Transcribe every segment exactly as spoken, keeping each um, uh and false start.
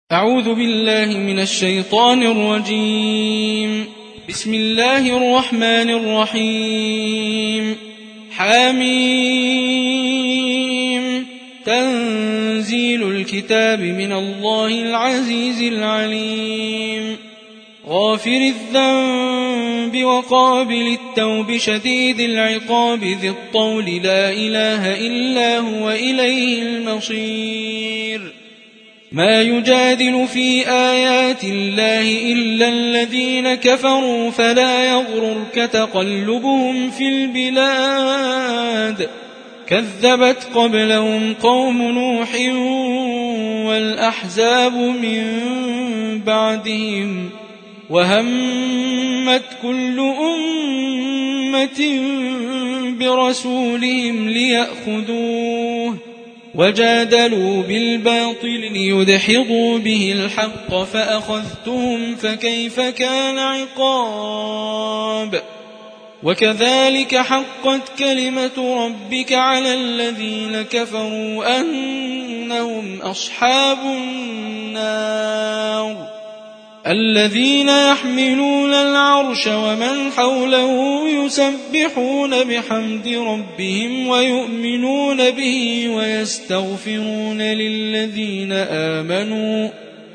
أعوذ بالله من الشيطان الرجيم. بسم الله الرحمن الرحيم. حميم. تنزيل الكتاب من الله العزيز العليم. غافر الذنب وقابل التوب شديد العقاب ذي الطول لا إله إلا هو إليه المصير. ما يجادل في آيات الله إلا الذين كفروا فلا يغررك تقلبهم في البلاد. كذبت قبلهم قوم نوح والأحزاب من بعدهم وهمت كل أمة برسولهم ليأخذوه وجادلوا بالباطل ليدحضوا به الحق فأخذتهم فكيف كان عقاب. وكذلك حقت كلمة ربك على الذين كفروا أنهم أصحاب النار. الذين يحملون العرش ومن حوله يسبحون بحمد ربهم ويؤمنون به ويستغفرون للذين آمنوا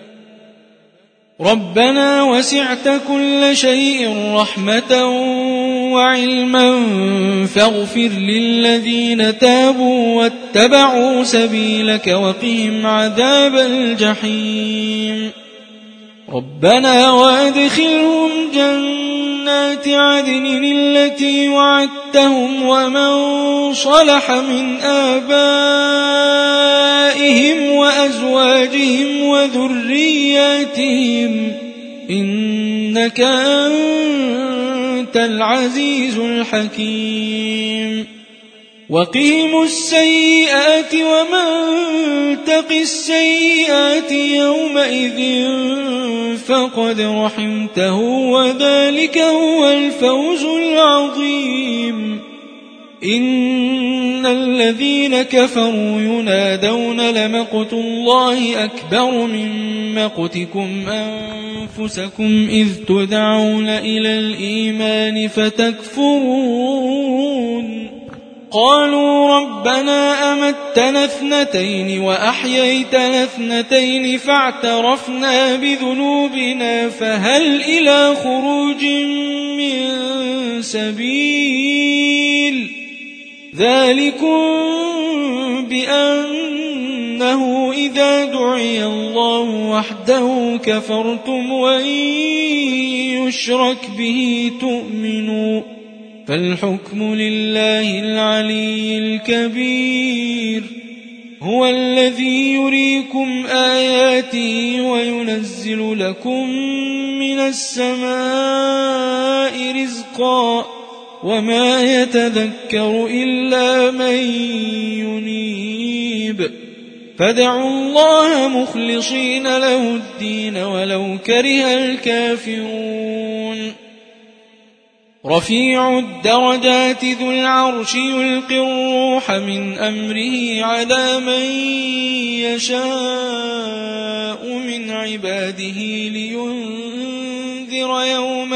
ربنا وسعت كل شيء رحمة وعلما فاغفر للذين تابوا واتبعوا سبيلك وقهم عذاب الجحيم. ربنا وادخلهم جنات عدن التي وعدتهم ومن صلح من آبائهم وأزواجهم وذرياتهم إنك أنت العزيز الحكيم. وقهم السيئات ومن تق السيئات يومئذ فقد رحمته وذلك هو الفوز العظيم. إن الذين كفروا ينادون لمقت الله أكبر من مقتكم أنفسكم إذ تدعون إلى الإيمان فتكفرون. قالوا ربنا أمتنا اثنتين وأحييتنا اثنتين فاعترفنا بذنوبنا فهل إلى خروج من سبيل. ذلكم بأنه إذا دعي الله وحده كفرتم وإن يشرك به تؤمنوا فالحكم لله العلي الكبير. هو الذي يريكم آياته وينزل لكم من السماء رزقا وما يتذكر إلا من ينيب. فادعوا الله مخلصين له الدين ولو كره الكافرون. رفيع الدرجات ذو العرش يلقي الروح من أمره على من يشاء من عباده لينذر يوم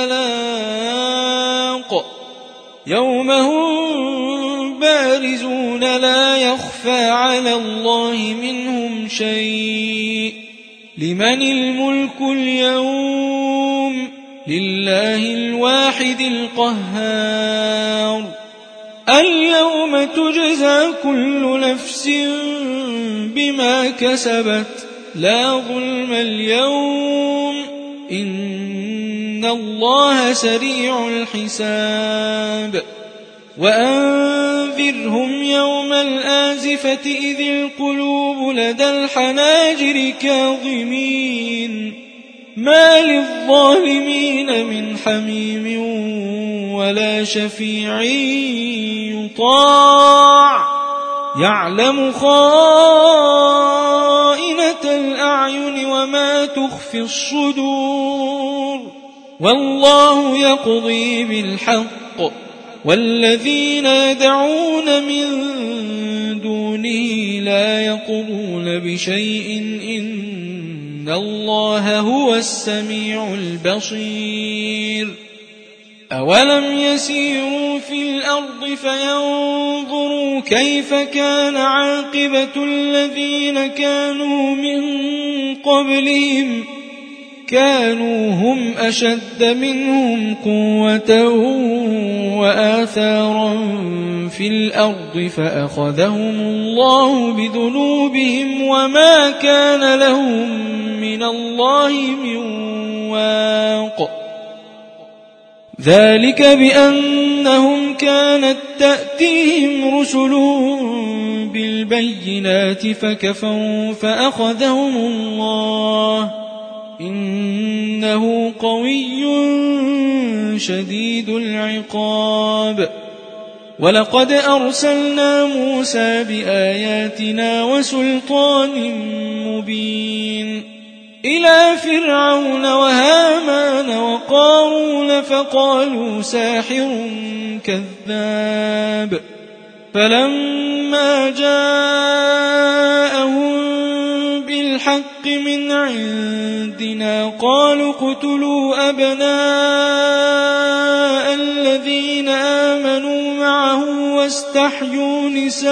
التلاق يوم هم بارزون لا يخفى على الله منهم شيء. لمن الملك اليوم لله الواحد القهار. اليوم تجزى كل نفس بما كسبت لا ظلم اليوم إن الله سريع الحساب. وأنذرهم يوم الآزفة إذ القلوب لدى الحناجر كاظمين ما للظالمين من حميم ولا شفيع يطاع يعلم خائنة الأعين وما تخفي الصدور. والله يقضي بالحق والذين يدعون من دونه لا يقضون بشيء إن إن الله هو السميع البصير أولم يسيروا في الأرض فينظروا كيف كان عاقبة الذين كانوا من قبلهم كانوا هم أشد منهم قوة وآثارا في الأرض فأخذهم الله بذنوبهم وما كان لهم من الله من واق ذلك بأنهم كانت تأتيهم رسلهم بالبينات فكفروا فأخذهم الله إنه قوي شديد العقاب ولقد أرسلنا موسى بآياتنا وسلطان مبين إلى فرعون وهامان وقارون فقالوا ساحر كذاب فلما جاءهم بالحق من عندنا قالوا اقتلوا أبناء الذين آمنوا معه واستحيوا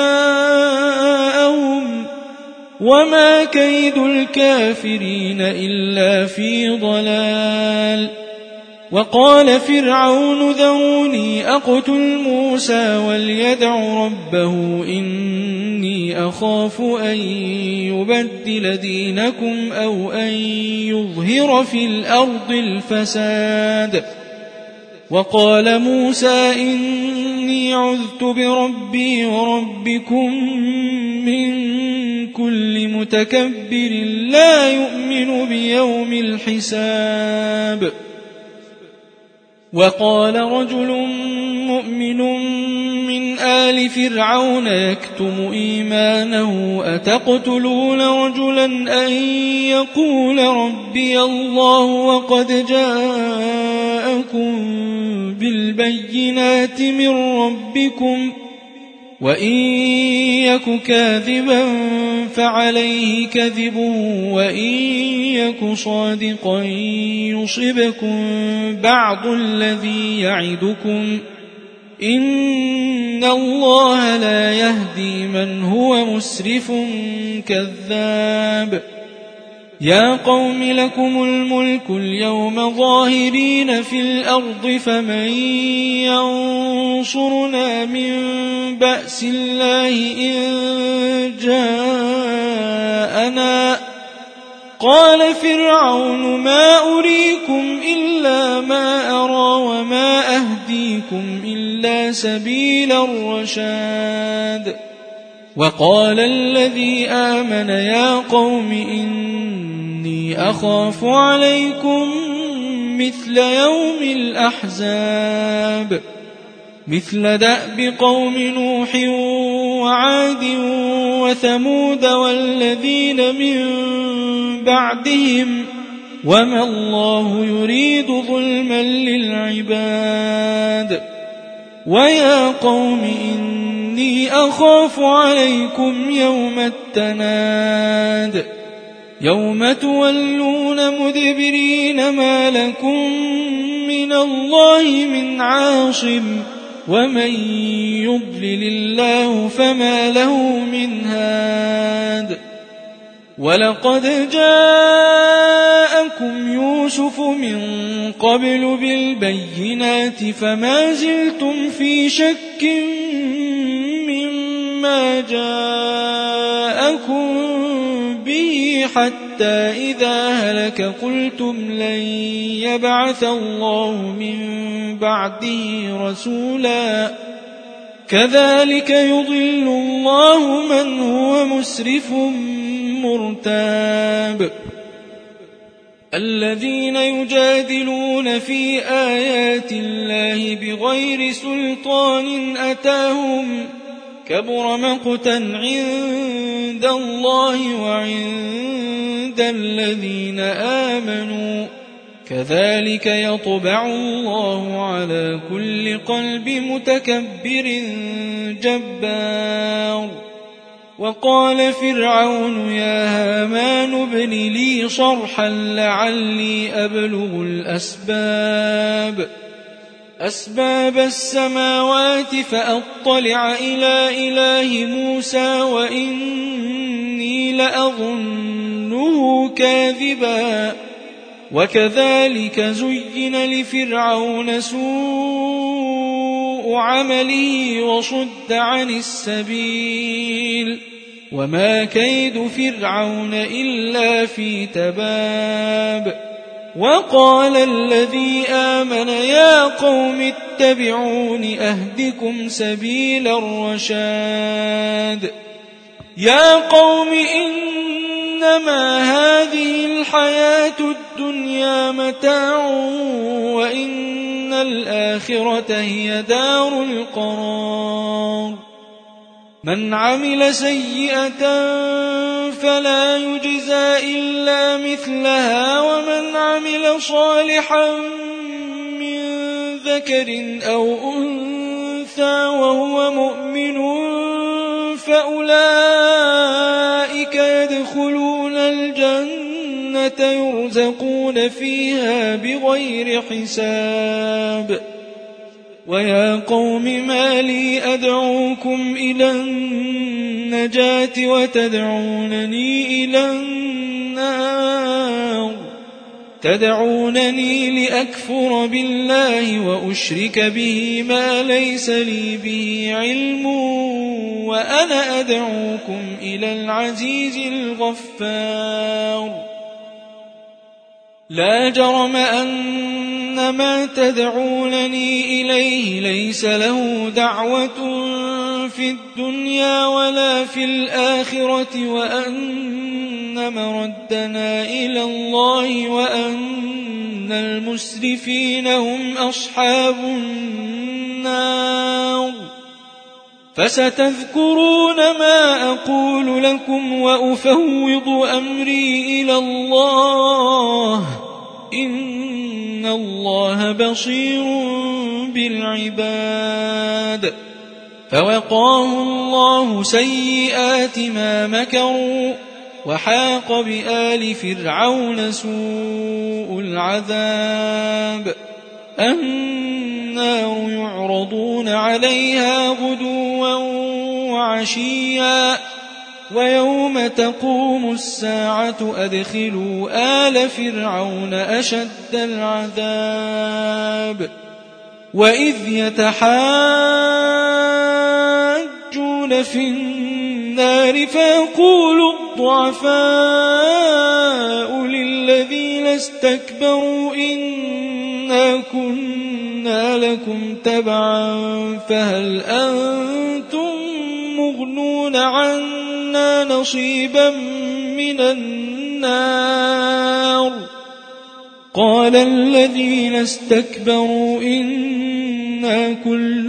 نساءهم وما كيد الكافرين إلا في ضلال وقال فرعون ذروني أقتل موسى وليدع ربه إني أخاف أن يبدل دينكم أو أن يظهر في الأرض الفساد وقال موسى إني عذت بربي وربكم من كل متكبر لا يؤمن بيوم الحساب وقال رجل مؤمن من آل فرعون يكتم إيمانه أتقتلون رجلا أن يقول ربي الله وقد جاءكم بالبينات من ربكم وإن يك كاذبا فعليه كذبه وإن يك صادقا يصبكم بعض الذي يعدكم إن الله لا يهدي من هو مسرف كذاب يا قوم لكم الملك اليوم ظاهرين في الأرض فمن ينصرنا من بأس الله إن جاءنا قال فرعون ما أريكم إلا ما أرى وما أهديكم إلا سبيل الرشاد وقال الذي آمن يا قوم إني أخاف عليكم مثل يوم الأحزاب مثل دأب قوم نوح وعاد وثمود والذين من بعدهم وما الله يريد ظلما للعباد ويا قوم إني أخاف عليكم يوم التناد يوم تولون مدبرين ما لكم من الله من عاصم ومن يضلل الله فما له من هاد ولقد جاءكم يوسف من قبل بالبينات فما زلتم في شك مما جاءكم به حتى إذا هلك قلتم لن يبعث الله من بعده رسولا كذلك يضل الله من هو مسرف مرتاب الذين يجادلون في آيات الله بغير سلطان أتاهم كبر مقتا عند الله وعند الذين آمنوا كذلك يطبع الله على كل قلب متكبر جبار وقال فرعون يا هامان ابن لي صرحا لعلي أبلغ الأسباب أسباب السماوات فأطلع إلى إله موسى وإني لأظنه كاذبا وكذلك زين لفرعون سوء عمله وصد عن السبيل وما كيد فرعون إلا في تباب وقال الذي آمن يا قوم اتبعون أهدكم سبيل الرشاد يا قوم إنما هذه الحياة الدنيا متاع وإن الآخرة هي دار القرار من عمل سيئة فلا يجزى إلا مثلها ومن عمل صالحا من ذكر أو أنثى وهو مؤمن فأولئك يدخلون الجنة يرزقون فيها بغير حساب ويا قوم ما لي أدعوكم إلى النجاة وتدعونني إلى النار تدعونني لأكفر بالله وأشرك به ما ليس لي به علم وأنا أدعوكم إلى العزيز الغفار لا جرم أن ما تدعونني إليه ليس له دعوة في الدنيا ولا في الآخرة وأن مردنا إلى الله وأن المسرفين هم أصحاب النار فستذكرون ما أقول لكم وأفوض أمري إلى الله إن الله بصير بالعباد فوقاه الله سيئات ما مكروا وحاق بآل فرعون سوء العذاب النار يعرضون عليها غدوا وعشيا ويوم تقوم الساعة أدخلوا آل فرعون أشد العذاب وإذ يتحاجون في النار فيقول الضعفاء للذين استكبروا إنا كنا لكم تبعا فهل أنتم مغنون عنا نصيبا من النار قال الذين استكبروا إنا كل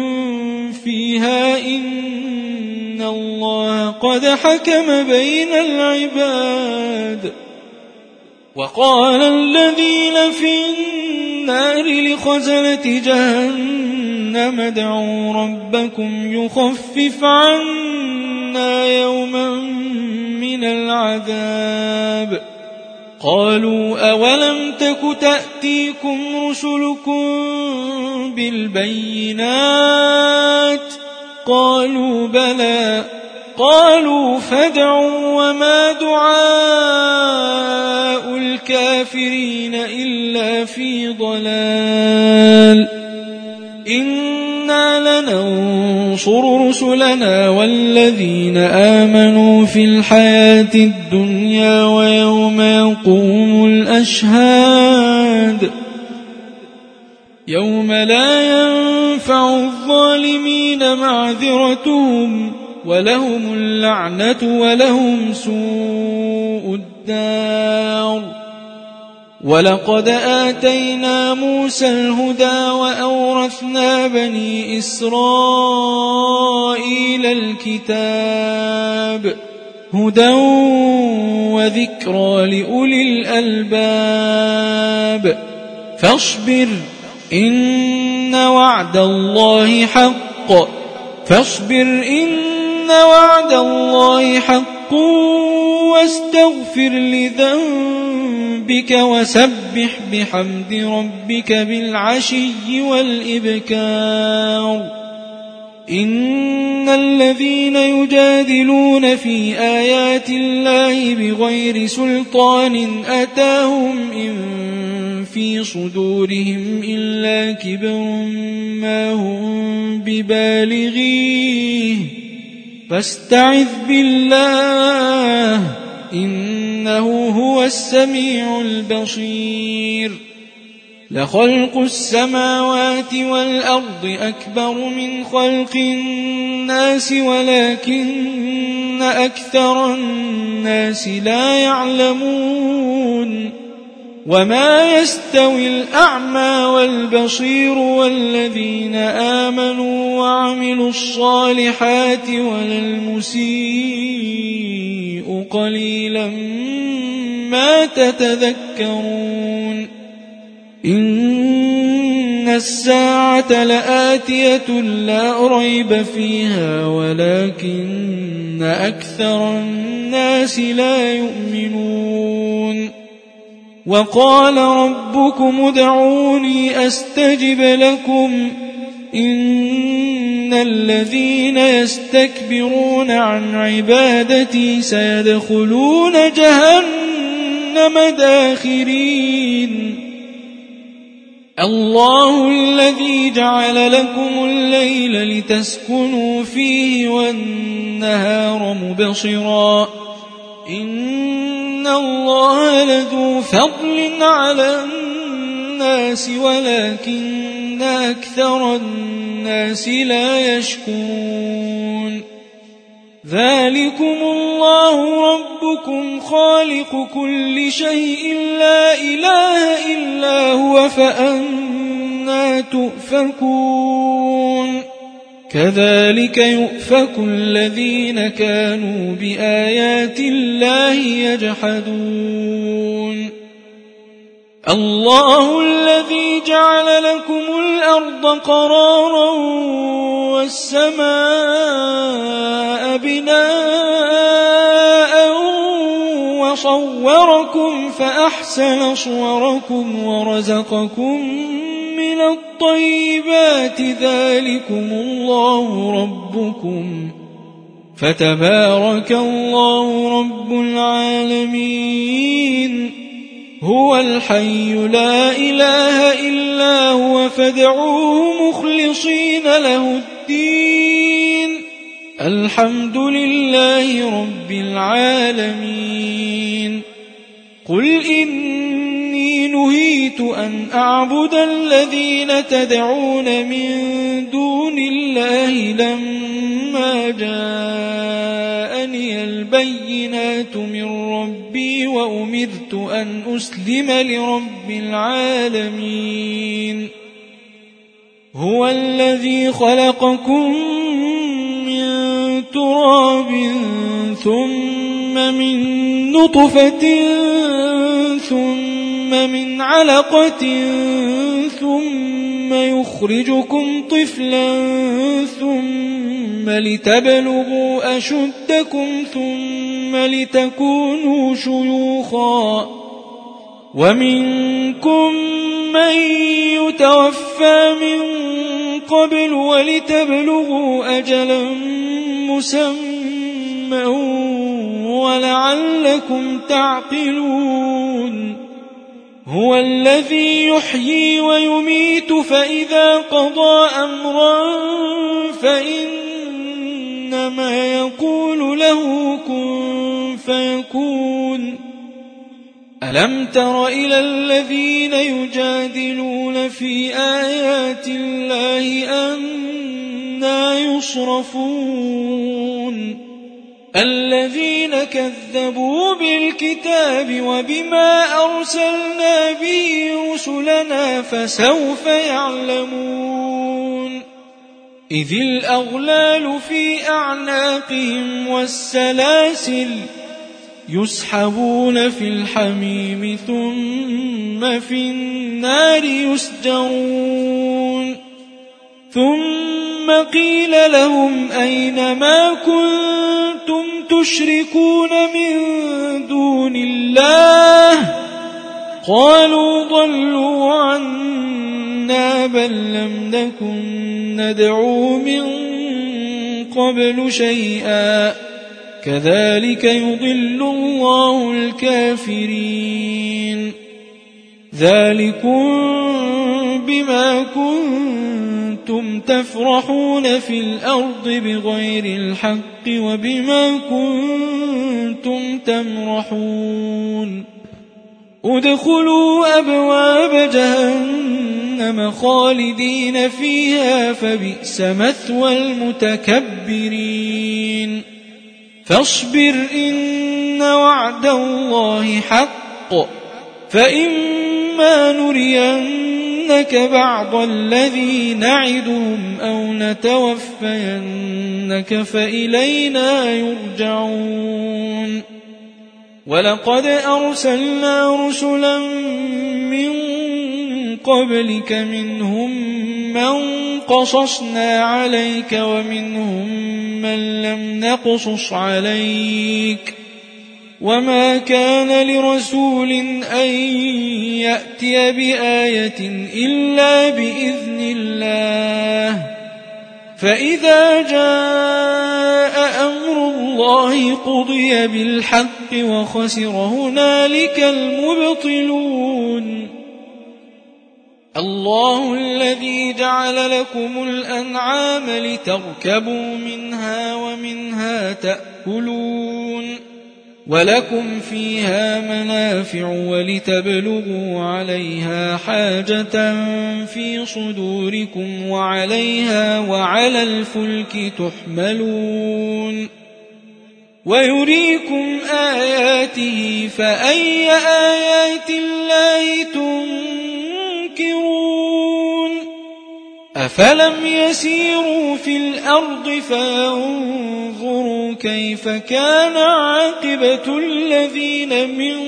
فيها إن الله قد حكم بين العباد وقال الذين في النار لخزنة جهنم ادعوا ربكم يخفف عنا يوما من العذاب قالوا أولم تك تأتيكم رسلكم بالبينات قالوا بلى قالوا فادعوا وما دعاء الكافرين إلا في ضلال إنا لننصر رسلنا والذين آمنوا في الحياة الدنيا ويوم يقوم الأشهاد يوم لا ينفع الظالمين معذرتهم ولهم اللعنة ولهم سوء الدار ولقد آتينا موسى الهدى وأورثنا بني إسرائيل الكتاب هدى وذكرى لأولي الألباب فاصبر إن وعد الله حق فاصبر إن وعد الله حق واستغفر لذنبك وسبح بحمد ربك بالعشي والإبكار إن الذين يجادلون في آيات الله بغير سلطان أتاهم إن في صدورهم إلا كبر ما هم ببالغيه فاستعذ بالله إنه هو السميع البصير لخلق السماوات والأرض أكبر من خلق الناس ولكن أكثر الناس لا يعلمون وما يستوي الأعمى والبصير والذين آمنوا وعملوا الصالحات ولا المسيء قليلا ما تتذكرون إن الساعة لآتية لا ريب فيها ولكن أكثر الناس لا يؤمنون وقال ربكم ادعوني أستجب لكم إن الذين يستكبرون عن عبادتي سيدخلون جهنم داخرين الله الذي جعل لكم الليل لتسكنوا فيه والنهار مبصرا إن الله لذو فضل على الناس ولكن أكثر الناس لا يشكرون ذلكم الله ربكم خالق كل شيء لا إله إلا هو فأنى تؤفكون كذلك يؤفك الذين كانوا بآيات الله يجحدون الله الذي جعل لكم الأرض قرارا والسماء بناء وصوركم فأحسن صوركم ورزقكم من الطيبات ذلكم الله ربكم فتبارك الله رب العالمين هو الحي لا إله إلا هو فادعوه مخلصين له الدين الحمد لله رب العالمين قل إني نهيت أن أعبد الذين تدعون من دون الله لما جاءني البينات من ربي وأمرت أن أسلم لرب العالمين هو الذي خلقكم من تراب ثم من نطفة ثم من علقة ثم يخرجكم طفلا ثم لتبلغوا أشدكم ثم لتكونوا شيوخا ومنكم من يتوفى من قبل ولتبلغوا أجلا مسمى ولعلكم تعقلون هو الذي يحيي ويميت فإذا قضى أمرا فإنما يقول له كن فيكون ألم تر إلى الذين يجادلون في آيات الله أنى يصرفون الذين كذبوا بالكتاب وبما أرسلنا به رسلنا فسوف يعلمون إذ الأغلال في أعناقهم والسلاسل يسحبون في الحميم ثم في النار يسجرون ثم ثم قيل لهم أين ما كنتم تشركون من دون الله قالوا ضلوا عنا بل لم نكن ندعو من قبل شيئا كذلك يضل الله الكافرين ذلكم بما كنتم تفرحون في الأرض بغير الحق وبما كنتم تمرحون ادخلوا أبواب جهنم خالدين فيها فبئس مثوى المتكبرين فاصبر إن وعد الله حق فإما نرينك بعض الذي نعدهم أو نتوفينك فإلينا يرجعون ولقد أرسلنا رسلا من قبلك منهم من قصصنا عليك ومنهم من لم نقصص عليك وما كان لرسول أن يأتي بآية إلا بإذن الله فإذا جاء أمر الله قضي بالحق وخسر هنالك المبطلون الله الذي جعل لكم الأنعام لتركبوا منها ومنها تأكلون ولكم فيها منافع ولتبلغوا عليها حاجة في صدوركم وعليها وعلى الفلك تحملون ويريكم آياته فأي آيات الله تنكرون أفلم يسيروا في الأرض فينظروا كيف كان عاقبة الذين من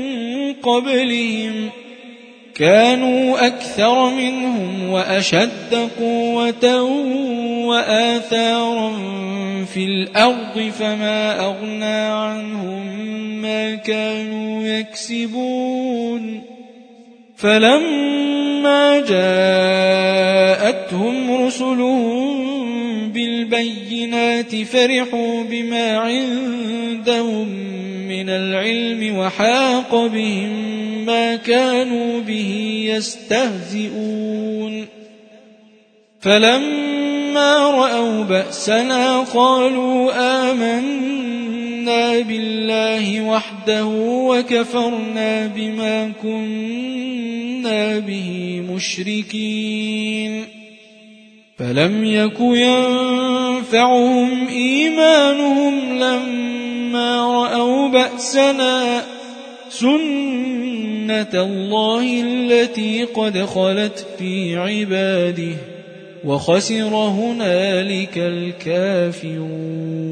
قبلهم كانوا أكثر منهم وأشد قوة وآثارا في الأرض فما أغنى عنهم ما كانوا يكسبون فلما جاءتهم رسلهم بالبينات فرحوا بما عندهم من العلم وحاق بهم ما كانوا به يستهزئون فلما رأوا بأسنا قالوا آمنا بالله وحده وكفرنا بما كنا به مشركين فلم يك ينفعهم إيمانهم لما رأوا بأسنا سنة الله التي قد خلت في عباده وخسر هنالك الكافرون